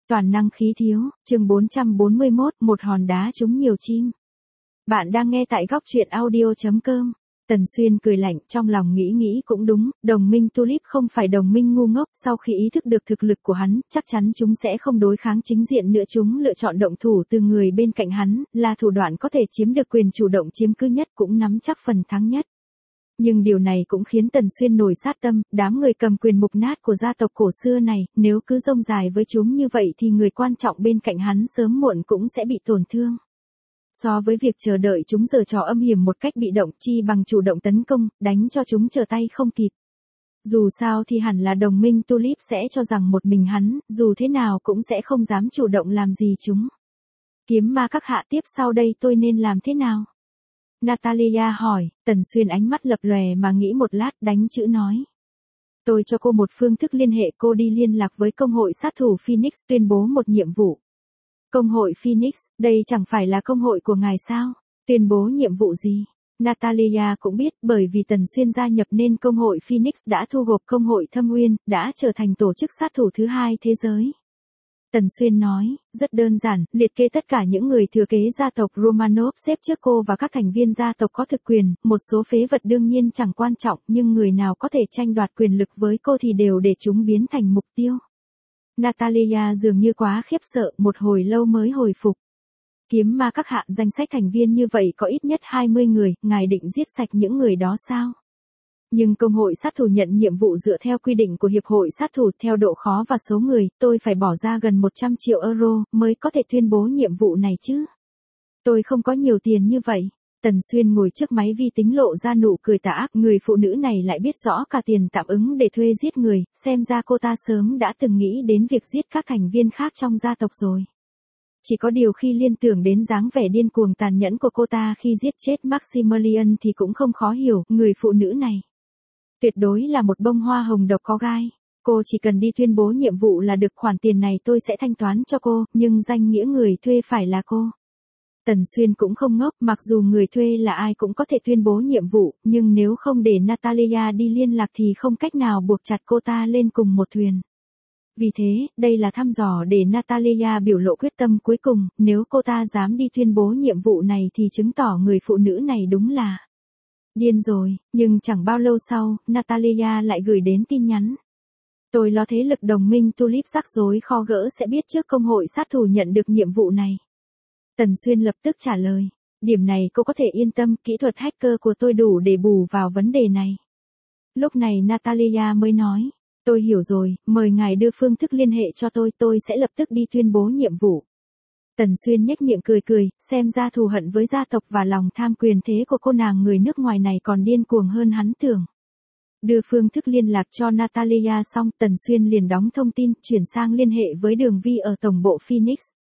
Toàn năng khí thiếu, chương 441, một hòn đá trúng nhiều chim. Bạn đang nghe tại góc truyện audio.com. Tần Xuyên cười lạnh, trong lòng nghĩ cũng đúng, đồng minh Tulip không phải đồng minh ngu ngốc, sau khi ý thức được thực lực của hắn, chắc chắn chúng sẽ không đối kháng chính diện nữa, chúng lựa chọn động thủ từ người bên cạnh hắn, là thủ đoạn có thể chiếm được quyền chủ động chiếm cứ nhất, cũng nắm chắc phần thắng nhất. Nhưng điều này cũng khiến Tần Xuyên nổi sát tâm, đám người cầm quyền mục nát của gia tộc cổ xưa này, nếu cứ rông dài với chúng như vậy thì người quan trọng bên cạnh hắn sớm muộn cũng sẽ bị tổn thương. So với việc chờ đợi chúng giở trò âm hiểm một cách bị động, chi bằng chủ động tấn công, đánh cho chúng trở tay không kịp. Dù sao thì hẳn là đồng minh Tulip sẽ cho rằng một mình hắn, dù thế nào cũng sẽ không dám chủ động làm gì chúng. Kiếm ma các hạ, tiếp sau đây tôi nên làm thế nào? Natalia hỏi. Tần Xuyên ánh mắt lập lòe mà nghĩ một lát, đánh chữ nói. Tôi cho cô một phương thức liên hệ, cô đi liên lạc với công hội sát thủ Phoenix, tuyên bố một nhiệm vụ. Công hội Phoenix, đây chẳng phải là công hội của ngài sao? Tuyên bố nhiệm vụ gì? Natalia cũng biết, bởi vì Tần Xuyên gia nhập nên công hội Phoenix đã thu gộp công hội Thâm Uyên, đã trở thành tổ chức sát thủ thứ hai thế giới. Tần Xuyên nói, rất đơn giản, liệt kê tất cả những người thừa kế gia tộc Romanov xếp trước cô và các thành viên gia tộc có thực quyền, một số phế vật đương nhiên chẳng quan trọng, nhưng người nào có thể tranh đoạt quyền lực với cô thì đều để chúng biến thành mục tiêu. Natalia dường như quá khiếp sợ, một hồi lâu mới hồi phục. Kiếm ma các hạ, danh sách thành viên như vậy có ít nhất 20 người, ngài định giết sạch những người đó sao? Nhưng công hội sát thủ nhận nhiệm vụ dựa theo quy định của hiệp hội sát thủ, theo độ khó và số người, tôi phải bỏ ra gần 100 triệu euro mới có thể tuyên bố nhiệm vụ này chứ. Tôi không có nhiều tiền như vậy. Tần Xuyên ngồi trước máy vi tính lộ ra nụ cười tà ác, người phụ nữ này lại biết rõ cả tiền tạm ứng để thuê giết người, xem ra cô ta sớm đã từng nghĩ đến việc giết các thành viên khác trong gia tộc rồi. Chỉ có điều khi liên tưởng đến dáng vẻ điên cuồng tàn nhẫn của cô ta khi giết chết Maximilian thì cũng không khó hiểu, người phụ nữ này tuyệt đối là một bông hoa hồng độc có gai. Cô chỉ cần đi tuyên bố nhiệm vụ là được, khoản tiền này tôi sẽ thanh toán cho cô, nhưng danh nghĩa người thuê phải là cô. Tần Xuyên cũng không ngốc, mặc dù người thuê là ai cũng có thể tuyên bố nhiệm vụ, nhưng nếu không để Natalia đi liên lạc thì không cách nào buộc chặt cô ta lên cùng một thuyền. Vì thế, đây là thăm dò để Natalia biểu lộ quyết tâm cuối cùng, nếu cô ta dám đi tuyên bố nhiệm vụ này thì chứng tỏ người phụ nữ này đúng là điên rồi. Nhưng chẳng bao lâu sau, Natalia lại gửi đến tin nhắn. Tôi lo thế lực đồng minh Tulip rắc rối khó gỡ sẽ biết trước công hội sát thủ nhận được nhiệm vụ này. Tần Xuyên lập tức trả lời. Điểm này cô có thể yên tâm, kỹ thuật hacker của tôi đủ để bù vào vấn đề này. Lúc này Natalia mới nói. Tôi hiểu rồi, mời ngài đưa phương thức liên hệ cho tôi sẽ lập tức đi tuyên bố nhiệm vụ. Tần Xuyên nhếch miệng cười, xem ra thù hận với gia tộc và lòng tham quyền thế của cô nàng người nước ngoài này còn điên cuồng hơn hắn tưởng. Đưa phương thức liên lạc cho Natalia xong, Tần Xuyên liền đóng thông tin, chuyển sang liên hệ với Đường Vi ở tổng bộ Phoenix.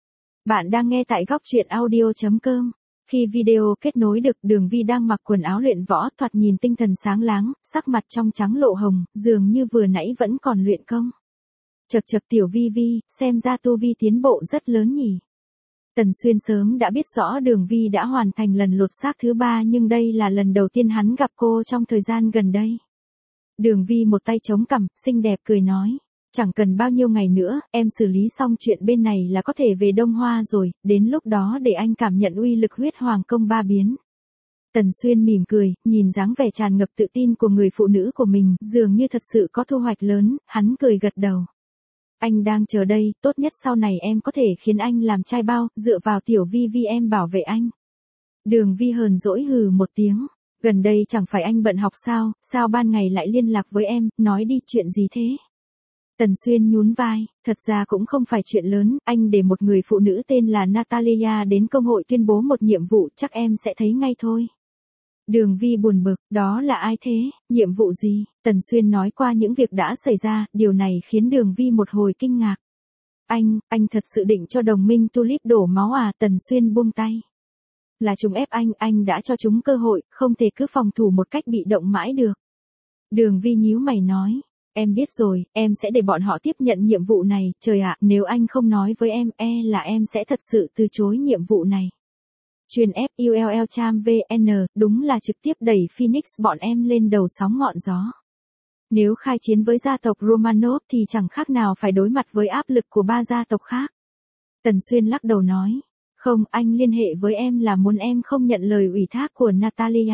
Bạn đang nghe tại góc truyện audio.com. Khi video kết nối được, Đường Vi đang mặc quần áo luyện võ, thoạt nhìn tinh thần sáng láng, sắc mặt trong trắng lộ hồng, dường như vừa nãy vẫn còn luyện công. Chậc tiểu Vi, xem ra tu vi tiến bộ rất lớn nhỉ. Tần Xuyên sớm đã biết rõ Đường Vi đã hoàn thành lần lột xác thứ 3, nhưng đây là lần đầu tiên hắn gặp cô trong thời gian gần đây. Đường Vi một tay chống cằm, xinh đẹp cười nói. Chẳng cần bao nhiêu ngày nữa, em xử lý xong chuyện bên này là có thể về Đông Hoa rồi, đến lúc đó để anh cảm nhận uy lực huyết hoàng công 3 biến. Tần Xuyên mỉm cười, nhìn dáng vẻ tràn ngập tự tin của người phụ nữ của mình, dường như thật sự có thu hoạch lớn, hắn cười gật đầu. Anh đang chờ đây, tốt nhất sau này em có thể khiến anh làm trai bao, dựa vào tiểu Vi em bảo vệ anh. Đường Vi hờn dỗi hừ một tiếng. Gần đây chẳng phải anh bận học sao ban ngày lại liên lạc với em, nói đi, chuyện gì thế? Tần Xuyên nhún vai, thật ra cũng không phải chuyện lớn, anh để một người phụ nữ tên là Natalia đến công hội tuyên bố một nhiệm vụ, chắc em sẽ thấy ngay thôi. Đường Vi buồn bực, đó là ai thế, nhiệm vụ gì? Tần Xuyên nói qua những việc đã xảy ra, điều này khiến Đường Vi một hồi kinh ngạc. Anh thật sự định cho đồng minh Tulip đổ máu à? Tần Xuyên buông tay. Là chúng ép anh đã cho chúng cơ hội, không thể cứ phòng thủ một cách bị động mãi được. Đường Vi nhíu mày nói. Em biết rồi, em sẽ để bọn họ tiếp nhận nhiệm vụ này, trời ạ, nếu anh không nói với em, là em sẽ thật sự từ chối nhiệm vụ này. Truyền FULL.VN, đúng là trực tiếp đẩy Phoenix bọn em lên đầu sóng ngọn gió. Nếu khai chiến với gia tộc Romanov thì chẳng khác nào phải đối mặt với áp lực của ba gia tộc khác. Tần Xuyên lắc đầu nói. Không, anh liên hệ với em là muốn em không nhận lời ủy thác của Natalia.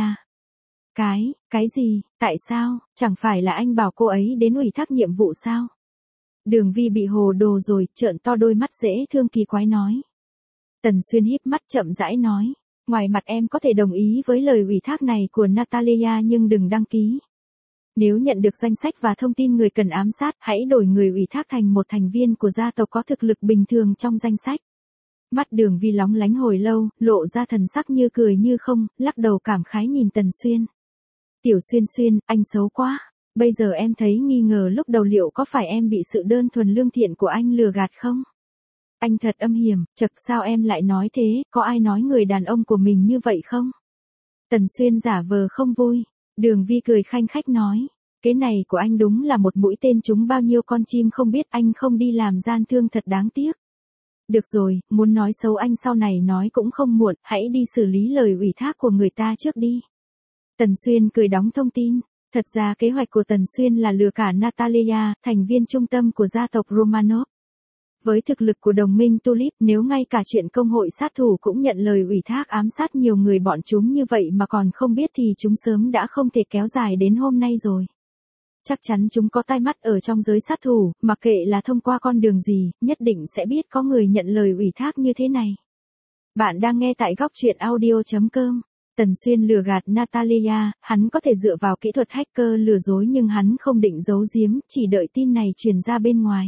Cái gì, tại sao, chẳng phải là anh bảo cô ấy đến ủy thác nhiệm vụ sao? Đường Vi bị hồ đồ rồi, trợn to đôi mắt dễ thương kỳ quái nói. Tần Xuyên híp mắt chậm rãi nói. Ngoài mặt em có thể đồng ý với lời ủy thác này của Natalia nhưng đừng đăng ký. Nếu nhận được danh sách và thông tin người cần ám sát, hãy đổi người ủy thác thành một thành viên của gia tộc có thực lực bình thường trong danh sách. Mắt Đường Vi lóng lánh hồi lâu, lộ ra thần sắc như cười như không, lắc đầu cảm khái nhìn Tần Xuyên. Tiểu Xuyên, anh xấu quá. Bây giờ em thấy nghi ngờ lúc đầu liệu có phải em bị sự đơn thuần lương thiện của anh lừa gạt không? Anh thật âm hiểm, chật sao em lại nói thế, có ai nói người đàn ông của mình như vậy không? Tần Xuyên giả vờ không vui. Đường Vi cười khanh khách nói. Cái này của anh đúng là một mũi tên trúng bao nhiêu con chim không biết, anh không đi làm gian thương thật đáng tiếc. Được rồi, muốn nói xấu anh sau này nói cũng không muộn, hãy đi xử lý lời ủy thác của người ta trước đi. Tần Xuyên cười đóng thông tin. Thật ra kế hoạch của Tần Xuyên là lừa cả Natalia, thành viên trung tâm của gia tộc Romanov. Với thực lực của đồng minh Tulip, nếu ngay cả chuyện công hội sát thủ cũng nhận lời ủy thác ám sát nhiều người bọn chúng như vậy mà còn không biết thì chúng sớm đã không thể kéo dài đến hôm nay rồi. Chắc chắn chúng có tai mắt ở trong giới sát thủ, mặc kệ là thông qua con đường gì, nhất định sẽ biết có người nhận lời ủy thác như thế này. Bạn đang nghe tại góc truyện audio.com. Tần Xuyên lừa gạt Natalia, hắn có thể dựa vào kỹ thuật hacker lừa dối nhưng hắn không định giấu giếm, chỉ đợi tin này truyền ra bên ngoài.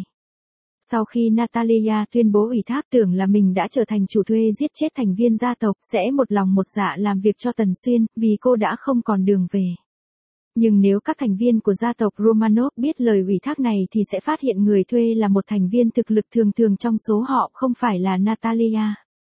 Sau khi Natalia tuyên bố ủy thác, tưởng là mình đã trở thành chủ thuê giết chết thành viên gia tộc, sẽ một lòng một dạ làm việc cho Tần Xuyên, vì cô đã không còn đường về. Nhưng nếu các thành viên của gia tộc Romanov biết lời ủy thác này thì sẽ phát hiện người thuê là một thành viên thực lực thường thường trong số họ, không phải là Natalia.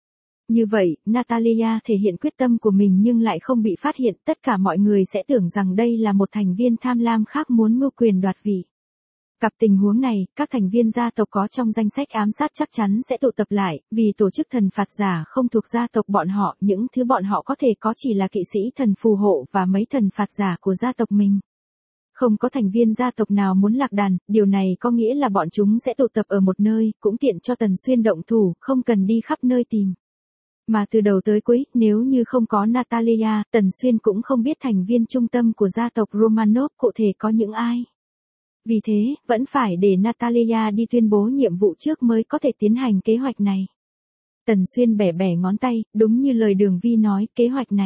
Như vậy, Natalia thể hiện quyết tâm của mình nhưng lại không bị phát hiện, tất cả mọi người sẽ tưởng rằng đây là một thành viên tham lam khác muốn mưu quyền đoạt vị. Gặp tình huống này, các thành viên gia tộc có trong danh sách ám sát chắc chắn sẽ tụ tập lại, vì tổ chức thần phạt giả không thuộc gia tộc bọn họ, những thứ bọn họ có thể có chỉ là kỵ sĩ thần phù hộ và mấy thần phạt giả của gia tộc mình. Không có thành viên gia tộc nào muốn lạc đàn, điều này có nghĩa là bọn chúng sẽ tụ tập ở một nơi, cũng tiện cho Tần Xuyên động thủ, không cần đi khắp nơi tìm. Mà từ đầu tới cuối, nếu như không có Natalia, Tần Xuyên cũng không biết thành viên trung tâm của gia tộc Romanov cụ thể có những ai. Vì thế, vẫn phải để Natalia đi tuyên bố nhiệm vụ trước mới có thể tiến hành kế hoạch này. Tần Xuyên bẻ bẻ ngón tay, đúng như lời Đường Vi nói, kế hoạch này.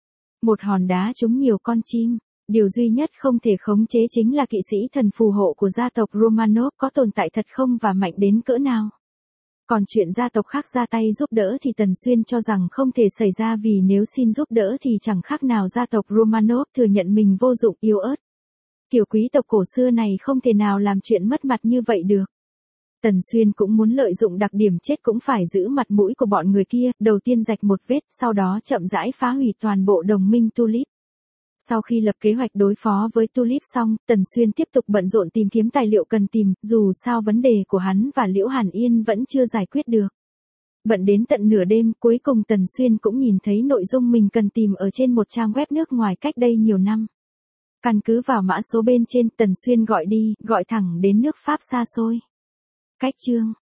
Một hòn đá trúng nhiều con chim. Điều duy nhất không thể khống chế chính là kỵ sĩ thần phù hộ của gia tộc Romanov có tồn tại thật không và mạnh đến cỡ nào. Còn chuyện gia tộc khác ra tay giúp đỡ thì Tần Xuyên cho rằng không thể xảy ra, vì nếu xin giúp đỡ thì chẳng khác nào gia tộc Romanov thừa nhận mình vô dụng yếu ớt. Kiểu quý tộc cổ xưa này không thể nào làm chuyện mất mặt như vậy được. Tần Xuyên cũng muốn lợi dụng đặc điểm chết cũng phải giữ mặt mũi của bọn người kia, đầu tiên rạch một vết, sau đó chậm rãi phá hủy toàn bộ đồng minh Tulip. Sau khi lập kế hoạch đối phó với Tulip xong, Tần Xuyên tiếp tục bận rộn tìm kiếm tài liệu cần tìm, dù sao vấn đề của hắn và Liễu Hàn Yên vẫn chưa giải quyết được. Bận đến tận nửa đêm, cuối cùng Tần Xuyên cũng nhìn thấy nội dung mình cần tìm ở trên một trang web nước ngoài cách đây nhiều năm. Căn cứ vào mã số bên trên, Tần Xuyên gọi thẳng đến nước Pháp xa xôi. Cách chương